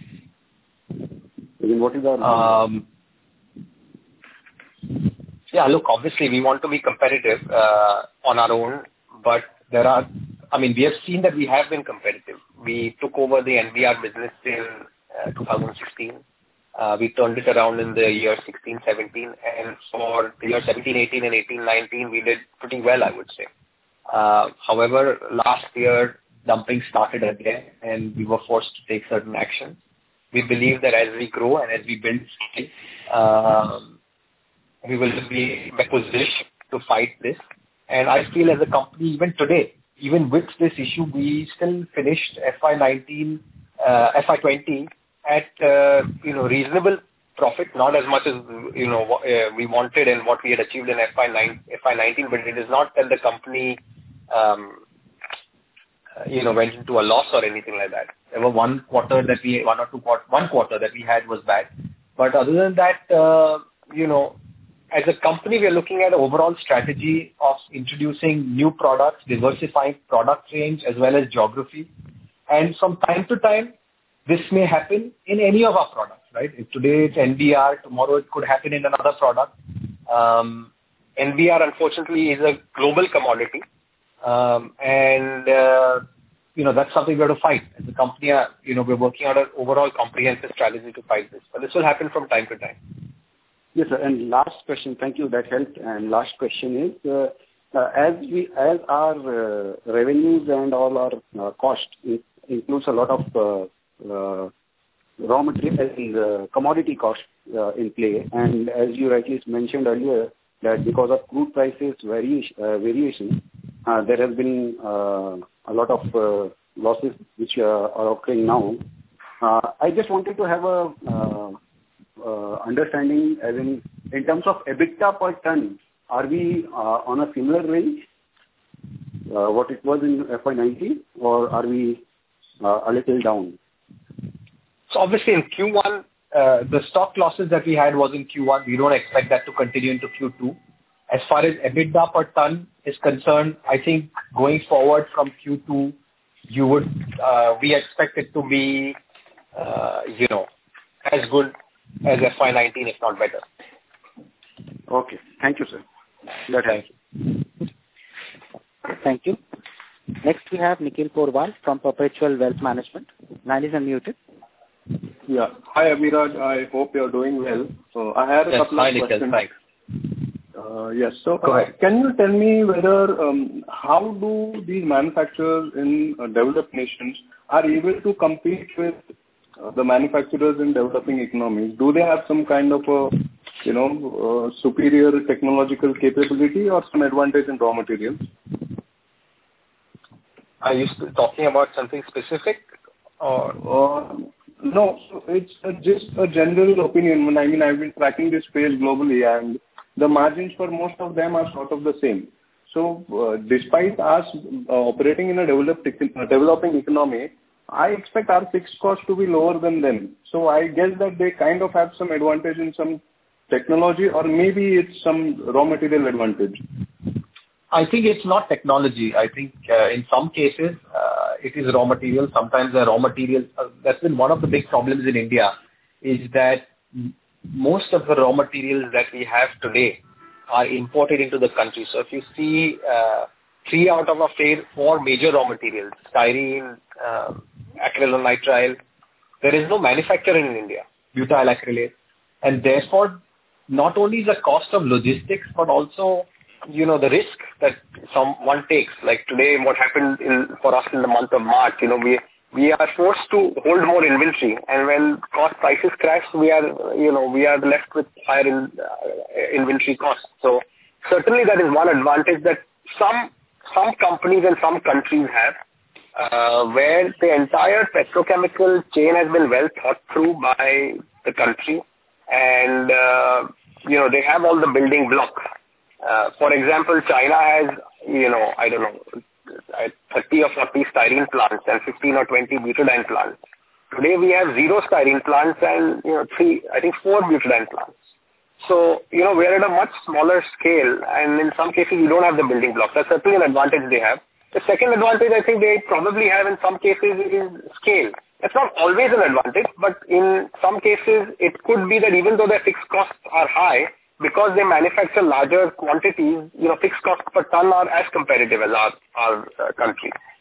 I mean, what is our um, yeah, look, obviously we want to be competitive uh, on our own, but there are, I mean, we have seen that we have been competitive. We took over the N B R business in uh, two thousand sixteen. Uh, we turned it around in the year sixteen seventeen, and for the year seventeen eighteen and eighteen nineteen, we did pretty well, I would say. Uh, however, last year, dumping started again, and we were forced to take certain actions. We believe that as we grow and as we build scale, um, we will be in a position to fight this. And I feel as a company, even today, even with this issue, we still finished F Y nineteen, uh, F Y twenty at uh, you know reasonable profit, not as much as you know uh, we wanted and what we had achieved in F Y nineteen, but it is not that the company um, you know went into a loss or anything like that. There were one quarter that we one or two quarter one quarter that we had was bad, but other than that, uh, you know. As a company, we are looking at an overall strategy of introducing new products, diversifying product range as well as geography. And from time to time, this may happen in any of our products, right? If today it's N B R, tomorrow it could happen in another product. Um, N B R, unfortunately, is a global commodity. Um, and, uh, you know, that's something we have to fight. As a company, uh, you know, we're working on an overall comprehensive strategy to fight this. But this will happen from time to time. Yes, sir. And last question, thank you, that helped. And last question is, uh, uh, as we, as our uh, revenues and all our uh, cost in, includes a lot of uh, uh, raw material and uh, commodity cost uh, in play. And as you rightly mentioned earlier, that because of crude prices vari- uh, variation, uh, there has been uh, a lot of uh, losses which uh, are occurring now. Uh, I just wanted to have a uh, Uh, understanding as in in terms of EBITDA per ton, are we uh, on a similar range uh, what it was in F Y nineteen, or are we uh, a little down? So obviously in Q one, uh, the stock losses that we had was in Q one. We don't expect that to continue into Q two. As far as EBITDA per ton is concerned, I think going forward from Q two, you would uh, we expect it to be uh, you know as good as F Y nineteen, if not better. Okay. Thank you, sir. No, thank you. Thank you. Next, we have Nikhil Porwal from Perpetual Wealth Management. Line is unmuted. Yeah. Hi, Abhiraj. I hope you're doing well. So I had a yes, couple hi, of Nikhil, questions. thanks. Uh, yes. So Go ahead. Uh, can you tell me whether um, how do these manufacturers in uh, developed nations are able to compete with uh, the manufacturers in developing economies? Do they have some kind of a you know uh, superior technological capability or some advantage in raw materials? Are you talking about something specific or? Uh, no, it's uh, just a general opinion. I mean, I've been tracking this space globally, and the margins for most of them are sort of the same. So, uh, despite us uh, operating in a developed, uh, developing economy, I expect our fixed cost to be lower than them. So, I guess that they kind of have some advantage in some technology, or maybe it's some raw material advantage. I think it's not technology. I think uh, in some cases uh, it is raw material. Sometimes the raw material, uh, that's been one of the big problems in India, is that most of the raw materials that we have today are imported into the country. So if you see uh, three out of our four major raw materials, styrene, uh, acrylonitrile, there is no manufacturer in India, butyl acrylate. And therefore, not only the cost of logistics, but also you know, the risk that someone takes. Like today, what happened in, for us in the month of March, you know, we we are forced to hold more inventory, and when cost prices crash, we are, you know, we are left with higher in, uh, inventory costs. So certainly that is one advantage that some some companies and some countries have, uh, where the entire petrochemical chain has been well thought through by the country, and uh, you know, they have all the building blocks. Uh, for example, China has, you know, I don't know, thirty or forty styrene plants and fifteen or twenty butadiene plants. Today we have zero styrene plants and, you know, three, I think four butadiene plants. So, you know, we're at a much smaller scale, and in some cases we don't have the building blocks. That's certainly an advantage they have. The second advantage I think they probably have in some cases is scale. It's not always an advantage, but in some cases it could be that even though their fixed costs are high, because they manufacture larger quantities, you know, fixed costs per ton are as competitive as our, our uh, country.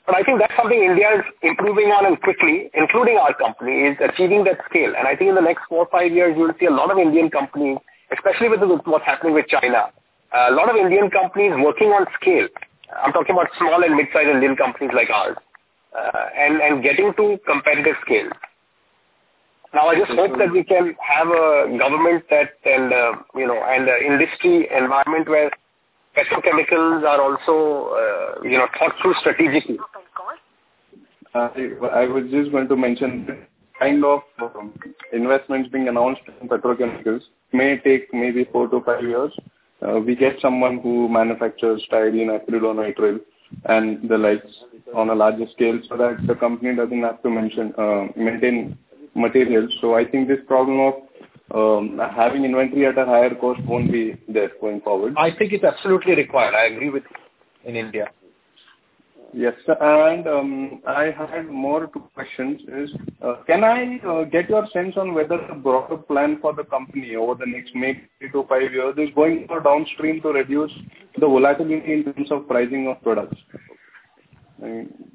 But I think that's something India is improving on and quickly, including our company, is achieving that scale. And I think in the next four or five years, you will see a lot of Indian companies, especially with what's happening with China, a lot of Indian companies working on scale. I'm talking about small and mid-sized Indian companies like ours, uh, and, and getting to competitive scale. Now, I just hope that we can have a government that and, uh, you know, and uh, industry environment where petrochemicals are also, uh, you know, thought through strategically. Uh, I was just going to mention the kind of um, investments being announced in petrochemicals may take maybe four to five years. Uh, we get someone who manufactures styrene, acrylonitrile, and the likes on a larger scale, so that the company doesn't have to mention uh, maintain materials. So I think this problem of um, having inventory at a higher cost won't be there going forward. I think it's absolutely required. I agree with you in India. Yes, sir. And um, I had more two questions. Is uh, can I uh, get your sense on whether the broader plan for the company over the next maybe three to five years is going for downstream to reduce the volatility in terms of pricing of products? I mean,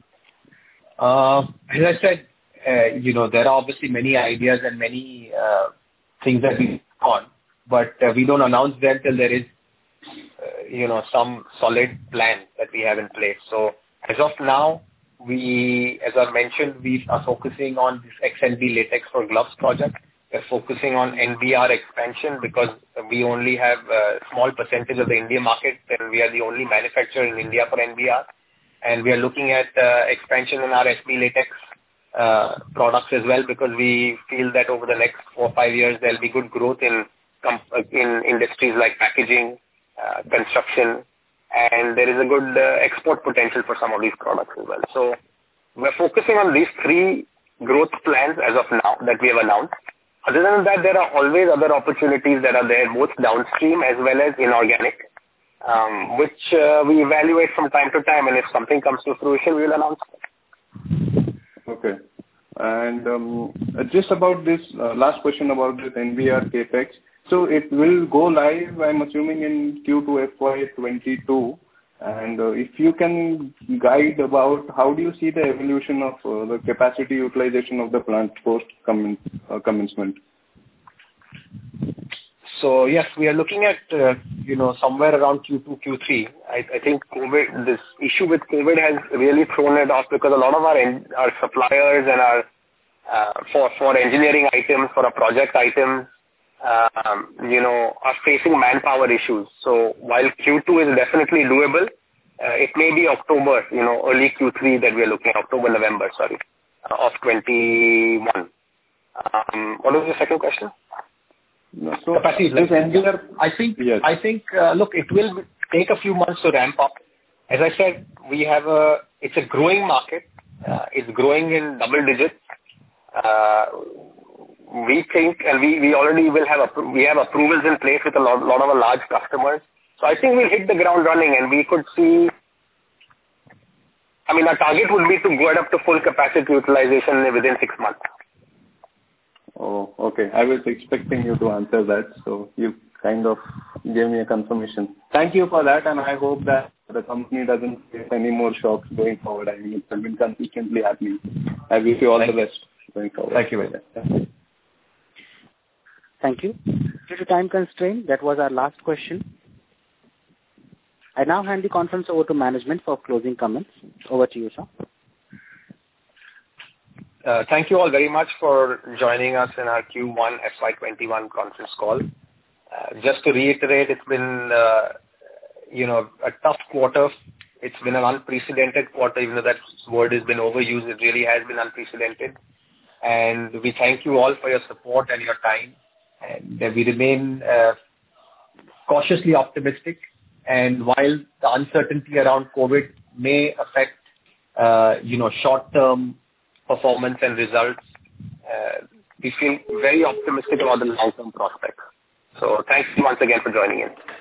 uh, as I said, uh, you know, there are obviously many ideas and many uh, things that we on, but uh, we don't announce them till there is, uh, you know, some solid plan that we have in place. So as of now, we, as I mentioned, we are focusing on this X N B latex for gloves project. We're focusing on N B R expansion because we only have a small percentage of the India market, and we are the only manufacturer in India for N B R. And we are looking at uh, expansion in our S B latex uh, products as well, because we feel that over the next four or five years there will be good growth in in industries like packaging, uh, construction, and there is a good uh, export potential for some of these products as well. So we're focusing on these three growth plans as of now that we have announced. Other than that, there are always other opportunities that are there, both downstream as well as inorganic, um, which uh, we evaluate from time to time, and if something comes to fruition, we will announce it. Okay. And um, just about this, uh, last question about this N B R Capex. So it will go live, I'm assuming, in Q two F Y twenty-two. And uh, if you can guide about how do you see the evolution of uh, the capacity utilization of the plant post commen- uh, commencement? So yes, we are looking at, uh, you know, somewhere around Q two, Q three. I, I think COVID, this issue with COVID has really thrown it off, because a lot of our en- our suppliers and our, uh, for, for engineering items, for our project items, um, you know, are facing manpower issues. So while Q two is definitely doable, uh, it may be October, you know, early Q three that we are looking at, October, November, sorry, uh, of twenty-one. Um, what was the second question? No, so capacity. This N B R, I think, yes. I think, uh, look, it will take a few months to ramp up. As I said, we have a, it's a growing market. Uh, it's growing in double digits. Uh, we think, and we, we already will have, a, we have approvals in place with a lot, lot of our large customers. So I think we'll hit the ground running, and we could see, I mean, our target would be to go up to full capacity utilization within six months. Oh, okay. I was expecting you to answer that, so you kind of gave me a confirmation. Thank you for that, and I hope that the company doesn't face any more shocks going forward. I mean, it's been consistently happening. I wish you all Thank the best going forward. Thank you very much. Thank you. Due to time constraint, that was our last question. I now hand the conference over to management for closing comments. Over to you, sir. Uh, thank you all very much for joining us in our Q one F Y twenty-one conference call. Uh, just to reiterate, it's been, uh, you know, a tough quarter. It's been an unprecedented quarter, even though that word has been overused. It really has been unprecedented. And we thank you all for your support and your time. And uh, we remain uh, cautiously optimistic. And while the uncertainty around COVID may affect, uh, you know, short-term performance and results, uh, we feel very optimistic about the long-term prospects. So thanks once again for joining in.